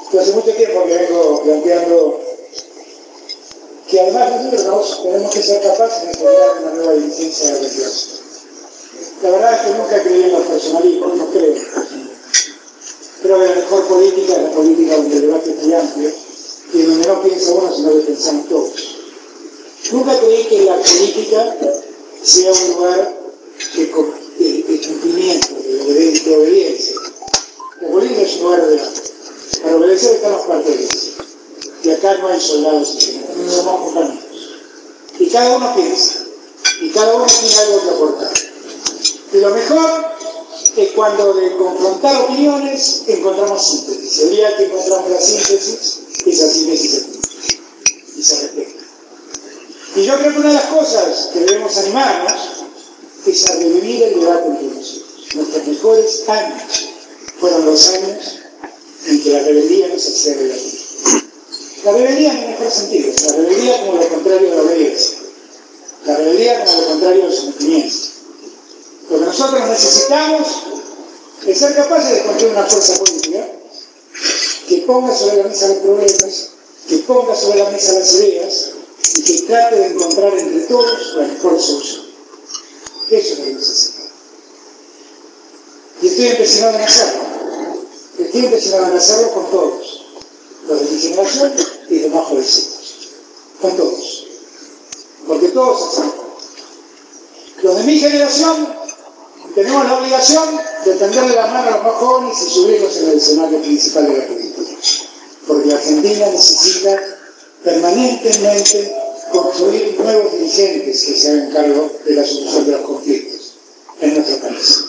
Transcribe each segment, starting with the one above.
Yo hace mucho tiempo que vengo planteando que además nosotros tenemos que ser capaces de generar una nueva dirigencia de reemplazo. La verdad es que nunca creí en los personalismos, no creo. Creo que la mejor política es la política donde el debate es muy amplio y donde no piensa uno, sino que pensamos todos. Nunca creí que la política sea un lugar de cumplimiento, de obediencia. La política es un lugar de debate. Para obedecer están los cuarteles. Y acá no hay soldados y generales, somos compañeros. Y cada uno piensa. Y cada uno tiene algo que aportar. Y lo mejor es cuando de confrontar opiniones encontramos síntesis. El día que encontramos la síntesis, esa síntesis se cumple y se respeta. Y yo creo que una de las cosas que debemos animarnos es a revivir el debate entre nosotros. Nuestros mejores años fueron los años en que la rebeldía nos hacía relativa. La rebeldía en el mejor sentido, la rebeldía como lo contrario de la obediencia, la rebeldía como lo contrario del sometimiento. Lo que nosotros necesitamos es ser capaces de construir una fuerza política que ponga sobre la mesa los problemas, que ponga sobre la mesa las ideas y que trate de encontrar entre todos la mejor solución. Eso es lo que necesitamos. Y estoy empecinado en hacerlo. Estoy empecinado en hacerlo con todos. Los de mi generación y los más jovencitos. Con todos. Porque todos hacemos. Los de mi generación tenemos la obligación de tenderle la mano a los más jóvenes y subirlos en el escenario principal de la política. Porque la Argentina necesita permanentemente construir nuevos dirigentes que se hagan cargo de la solución de los conflictos en nuestro país.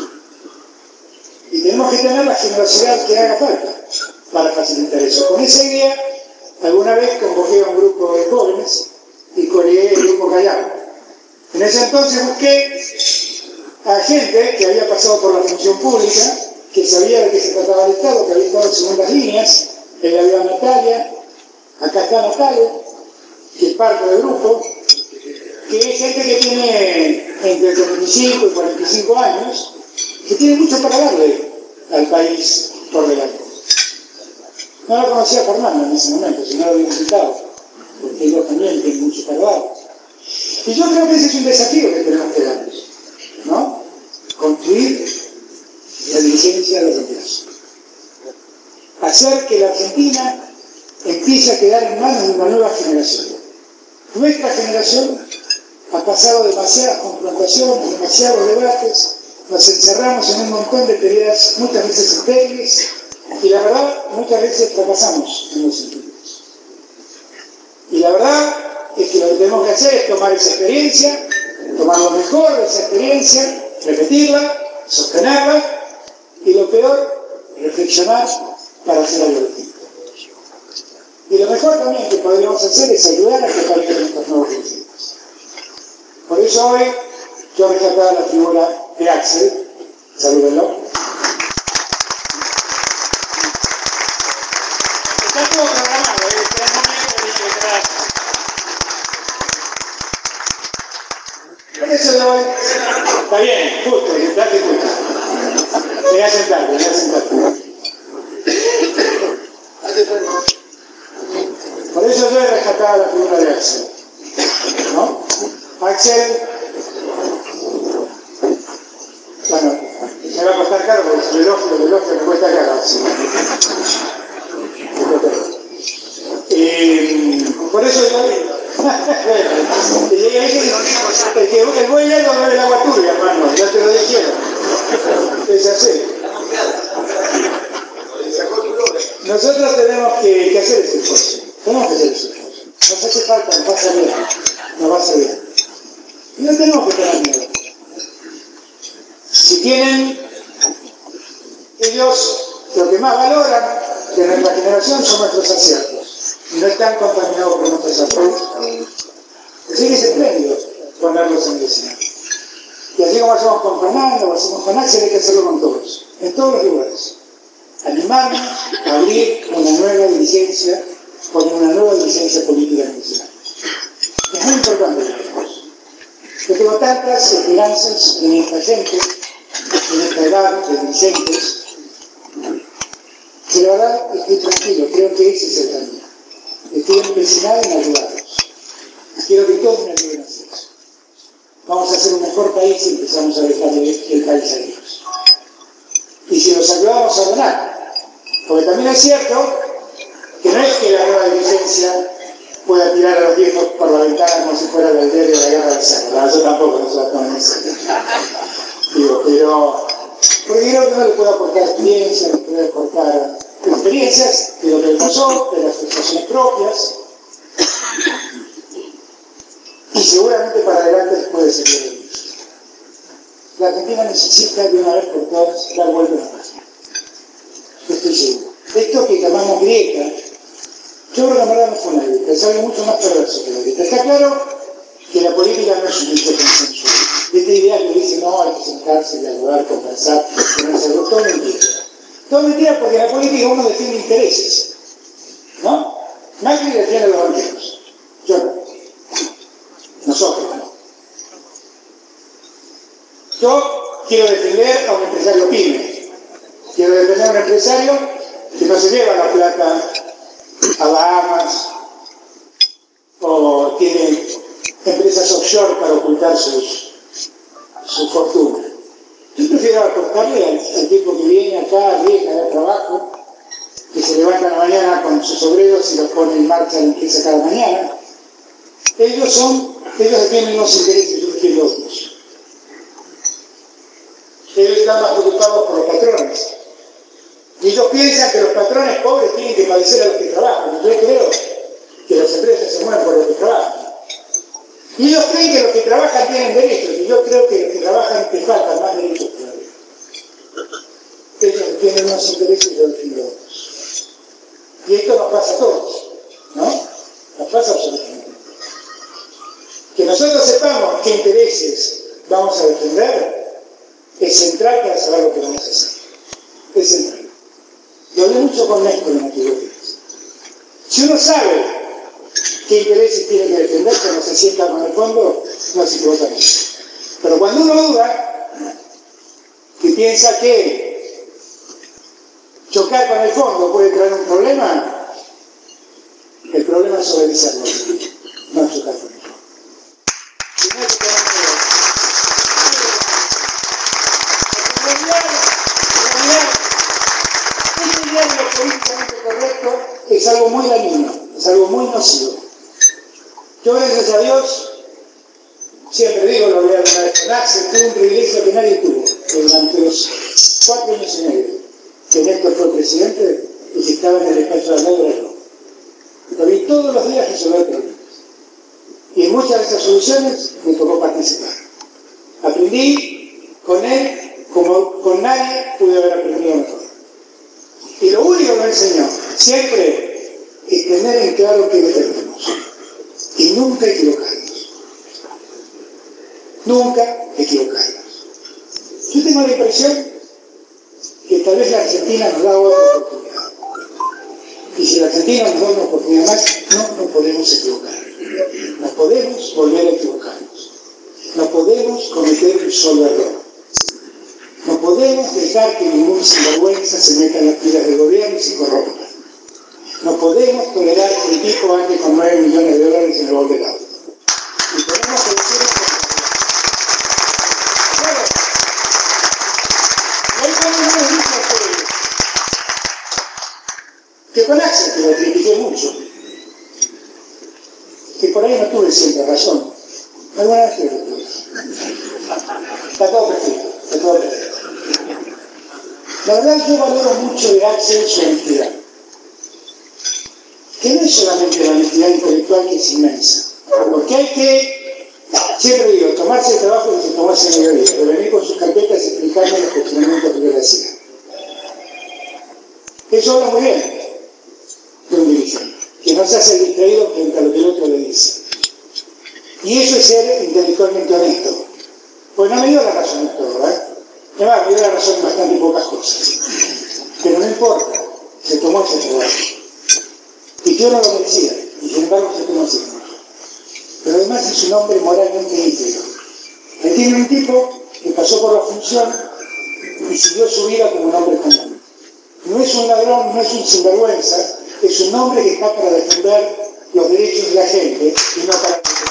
Y tenemos que tener la generosidad que haga falta para facilitar eso. Con esa idea, alguna vez convoqué a un grupo de jóvenes y coleé el grupo Callao. En ese entonces busqué a gente que había pasado por la función pública, que sabía de qué se trataba el Estado, que había estado en segundas líneas. Ahí había Natalia, acá está Natalia, que es parte del grupo, que es gente que tiene entre 35 y 45 años, que tiene mucho para darle al país por delante. No la conocía Fernanda en ese momento, si no lo había invitado, porque yo también tengo mucho para dar. Y yo creo que ese es un desafío que tenemos que darnos, ¿no? Construir la dirigencia de reemplazo. Hacer que la Argentina empiece a quedar en manos de una nueva generación. Nuestra generación ha pasado demasiadas confrontaciones, demasiados debates, nos encerramos en un montón de peleas muchas veces estériles y la verdad muchas veces fracasamos en los sentidos. Y la verdad es que lo que tenemos que hacer es tomar esa experiencia, tomar lo mejor de esa experiencia, repetirla, sostenerla y lo peor, reflexionar para hacer algo distinto. Y lo mejor también que podríamos hacer es ayudar a que aparezcan estos nuevos dirigentes. Por eso hoy yo rescataba la figura de Axel, salúdenlo. Está todo programado, este es el momento que tiene que entrar. Por eso le voy. Está bien, justo, sentate justo. Te voy a sentar, te voy a sentar. Por eso yo he rescatado la figura de Axel, ¿no? Axel, bueno, me va a costar caro porque el reloj me cuesta caro, Axel. Por eso yo el buen hielo no bebe el agua turbia, hermano, ya te lo dijeron. Es así. Nosotros tenemos que hacer ese esfuerzo. Tenemos que hacer ese esfuerzo. Nos hace falta, nos va a salir. Nos va a salir. Y no tenemos que tener miedo. Si tienen, ellos lo que más valoran de nuestra generación son nuestros aciertos. Y no están contaminados por nuestros aciertos. Así que es espléndido ponerlos en el escenario. Y así como hacemos con Fernando, o hacemos con Axel, hay que hacerlo con todos. En todos los lugares. Animarnos a abrir una nueva dirigencia, poner una nueva dirigencia política en el escenario. Es muy importante para nosotros. Yo tengo tantas esperanzas en esta gente, en esta edad de dirigentes, que la verdad estoy tranquilo, creo que ese es el camino. Estoy empecinado en ayudarlos. Quiero que todos me ayuden a hacer eso. Vamos a hacer un mejor país si empezamos a dejar el país a ellos. Y si los ayudamos a ordenar. Porque también es cierto que no es que la nueva dirigencia pueda tirar a los viejos por la ventana como si fuera el diario de la guerra del cerro. Yo tampoco, no se la tomen en serio. Digo, pero porque creo que no le puede aportar experiencia, le puede aportar experiencias de lo que le pasó, de las frustraciones propias, y seguramente para adelante les puede servir de mucho. La Argentina necesita de una vez por todas dar vuelta a la página. Estoy seguro. Esto que llamamos grieta, yo creo que la verdad no fue una grieta, es algo mucho más perverso que la grieta. Está claro que la política no es un hecho consensual. Esta idea que dice, no, hay que sentarse, dialogar, conversar, ponerse algo, todo mentira. Todo mentira porque en la política uno defiende intereses, ¿no? Macri defiende a los banqueros, yo no. Nosotros no. Yo quiero defender a un empresario pyme. Quiero defender a un empresario que no se lleva la plata a Bahamas o tiene empresas offshore para ocultar su fortuna. Yo prefiero aportarle al tipo que viene acá, arriesga de trabajo, que se levanta a la mañana con sus obreros y los pone en marcha la empresa cada mañana. Ellos tienen unos intereses, yo prefiero otros. Ellos están más preocupados por los patrones. Y ellos piensan que los patrones pobres tienen que padecer a los que trabajan. Yo creo que las empresas se mueven por los que trabajan. Y ellos creen que los que trabajan tienen derechos, y yo creo que los que trabajan te faltan más derechos todavía. Ellos tienen unos intereses y yo defiendo otros. Y esto nos pasa a todos, ¿no? Nos pasa absolutamente. Que nosotros sepamos qué intereses vamos a defender es central para saber lo que vamos a hacer. Es central. Yo hablé mucho con Néstor en aquellos días. Si uno sabe qué intereses tiene que defender, cuando se sienta con el fondo, no se equivoca mucho. Pero cuando uno duda, que piensa que chocar con el fondo puede traer un problema, el problema es obedecerlo, no chocar con el fondo. Si no hay que tomar miedo. Este diálogo políticamente correcto es algo muy dañino, es algo muy nocivo. Yo, gracias a Dios, siempre digo, lo voy a una vez con Axel, tuve un privilegio que nadie tuvo durante los 4 años y medio que Néstor fue presidente y que estaba en el despacho de al lado de lo vi todos los días resolver problemas. Y en muchas de esas soluciones me tocó participar. Aprendí con él como con nadie pude haber aprendido mejor. Y lo único que me enseñó siempre es tener en claro qué defendemos. Y nunca equivocarnos. Nunca equivocarnos. Yo tengo la impresión que tal vez la Argentina nos da otra oportunidad. Y si la Argentina nos da una oportunidad más, no nos podemos equivocar. No podemos volver a equivocarnos. No podemos cometer un solo error. No podemos dejar que ningún sinvergüenza se meta en las filas del gobierno y se corrompa. No podemos tolerar que el tipo ande con $9 millones en el bolsillo del auto. Y tenemos que decir esto. Claro. Y ahí también les digo a ustedes que con Axel, que lo critiqué mucho, que por ahí no tuve siempre razón. Alguna vez que lo tuve. Está todo perfecto, está todo perfecto. La verdad, yo valoro mucho de Axel su honestidad. Que no es solamente la honestidad intelectual, que es inmensa. Porque hay que, siempre digo, tomarse el trabajo que se tomó hace mediodía, de venir con sus carpetas y explicarme los cuestionamientos que yo le hacía. Eso habla muy bien de un dirigente, que no se hace distraído frente a lo que el otro le dice. Y eso es ser intelectualmente honesto. Pues no me dio la razón en todo, ¿verdad? Además, me dio la razón en bastante pocas cosas. Pero no importa, se tomó ese trabajo. Y yo no lo merecía, y sin embargo se tomó ese trabajo. Pero además es un hombre moralmente íntegro. Ahí tiene un tipo que pasó por la función y siguió su vida como un hombre común. No es un ladrón, no es un sinvergüenza, es un hombre que está para defender los derechos de la gente y no para proteger.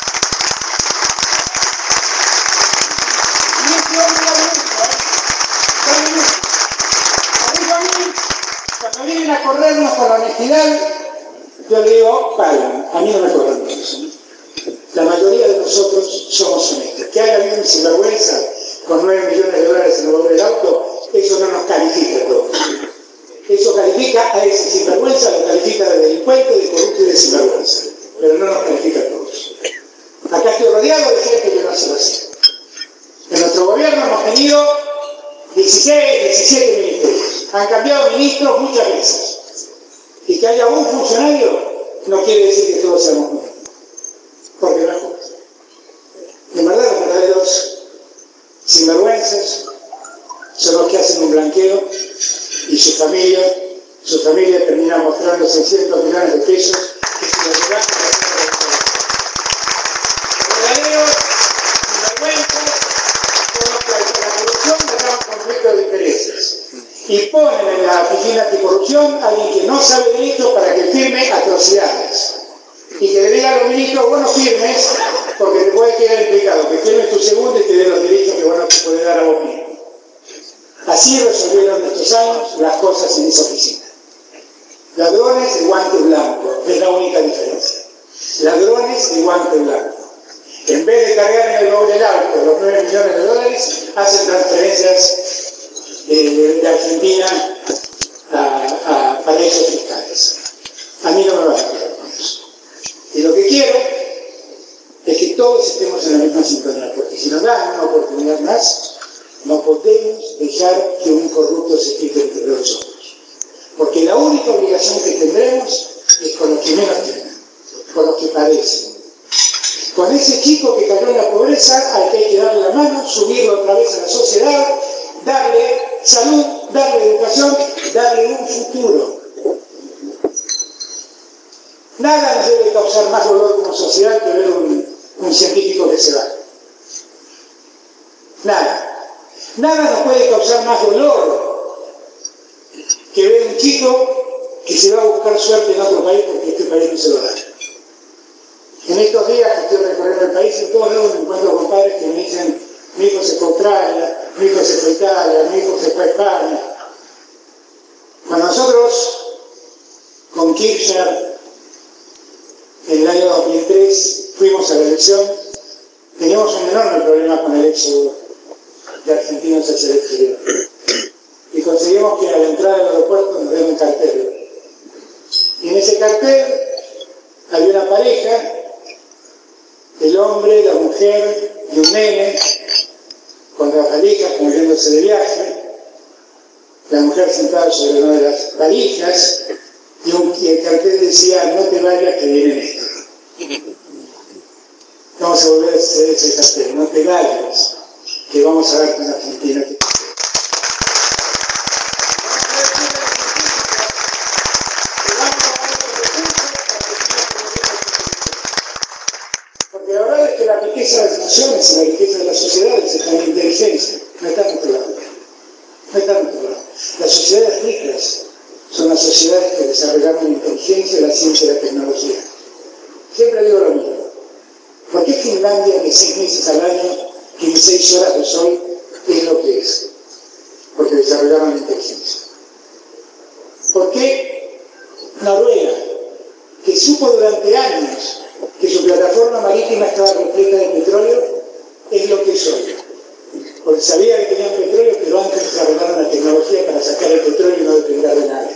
Y ese hombre vale mucho. Por eso a mí, cuando vienen a corrernos por la honestidad, yo le digo, paren, a mí no me corren por eso. La mayoría de nosotros somos honestos. Que haya habido un sinvergüenza con 9 millones de dólares en el valor del auto, eso no nos califica a todos. Eso califica a ese sinvergüenza, lo califica de delincuente, de corrupto y de sinvergüenza. Pero no nos califica a todos. Acá estoy rodeado de gente que no hace así. En nuestro gobierno hemos tenido 17 ministerios. Han cambiado ministros muchas veces. Y que haya un funcionario no quiere decir que todos seamos buenos. Porque no es justo. En verdad, los verdaderos sinvergüenzas son los que hacen un blanqueo y su familia termina mostrando 600 millones de pesos que se los llevan a los verdaderos sinvergüenzas son los que a la corrupción le llaman conflicto de intereses y ponen en la oficina anticorrupción a alguien que no sabe derecho para que firme atrocidades y que le diga a los ministros, vos no firmes porque te puede quedar implicado, que firmes tu segundo y te dé los derechos que vos no te puede dar a vos mismo. Así resolvieron estos años las cosas en esa oficina. Ladrones de guante blanco, es la única diferencia. Ladrones de guante blanco. En vez de cargar en el baúl del auto los 9 millones de dólares, hacen transferencias de Argentina a paraísos fiscales. A mí no me va a quedar con eso. Y lo que quiero es que todos estemos en la misma sintonía, porque si nos dan una oportunidad más, no podemos dejar que un corrupto se quite entre nosotros. Porque la única obligación que tendremos es con los que menos tienen, con los que padecen. Con ese chico que cayó en la pobreza, al que hay que darle la mano, subirlo otra vez a la sociedad, darle salud, darle educación, darle un futuro. Nada nos debe causar más dolor como sociedad que ver un científico que se va. Nada. Nada nos puede causar más dolor que ver un chico que se va a buscar suerte en otro país porque este país no se lo da. En estos días que estoy recorriendo el país, en todos lados me encuentro con padres que me dicen, mi hijo se fue a Australia, mi hijo se fue a Italia, mi hijo se fue a España. Cuando nosotros, con Kirchner, en el año 2003, fuimos a la elección, teníamos un enorme problema con el éxodo de argentinos hacia el exterior. Y conseguimos que a la entrada del aeropuerto nos den un cartel. Y en ese cartel había una pareja, el hombre, la mujer y un nene, con las valijas, como yéndose de viaje, la mujer sentada sobre una de las valijas, y el cartel decía, no te vayas que viene esto. Vamos a volver a hacer ese cartel, no te vayas, que vamos a darte una Argentina que porque la verdad es que la riqueza de las naciones y la riqueza de las sociedades está en la inteligencia, no está en nuestro lado. No está en nuestro lado. Las sociedades ricas son las sociedades que desarrollaron la inteligencia, la ciencia y la tecnología. Siempre digo lo mismo. ¿Por qué Finlandia, que 6 meses al año, tiene 6 horas de sol, es lo que es? Porque desarrollaron la inteligencia. ¿Por qué Noruega, que supo durante años que su plataforma marítima estaba repleta de petróleo, es lo que es hoy? Porque sabía que tenían petróleo, pero antes desarrollaron la tecnología para sacar el petróleo y no depender de nadie.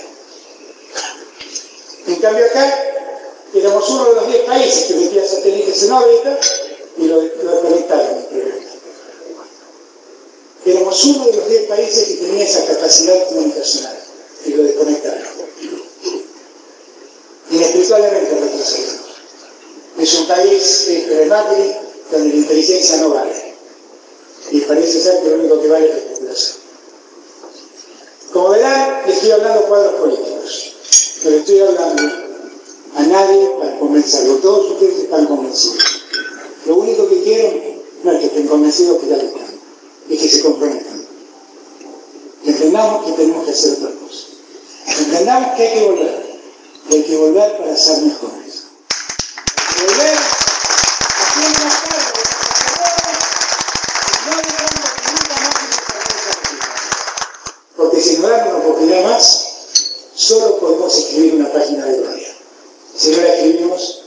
En cambio acá, éramos uno de los 10 países que metía satélites en órbita y lo desconectaron. Éramos uno de los 10 países que tenía esa capacidad comunicacional y lo desconectaron. Inexplicablemente retrocedimos. Es un país de Macri donde la inteligencia no vale. Y parece ser que lo único que vale es la especulación. Como verán, le estoy hablando a cuadros políticos. No le estoy hablando a nadie para convencerlo. Todos ustedes están convencidos. Lo único que quiero no es que estén convencidos, que ya lo están. Es que se comprometan. Que entendamos que tenemos que hacer otra cosa. Entendamos que hay que volver. Y hay que volver para ser mejores. Hay que volver haciendo cargo de nuestros errores y no dejando que nunca más se repita. Porque si no damos una oportunidad más, solo podemos escribir una página de gloria. Si no la escribimos,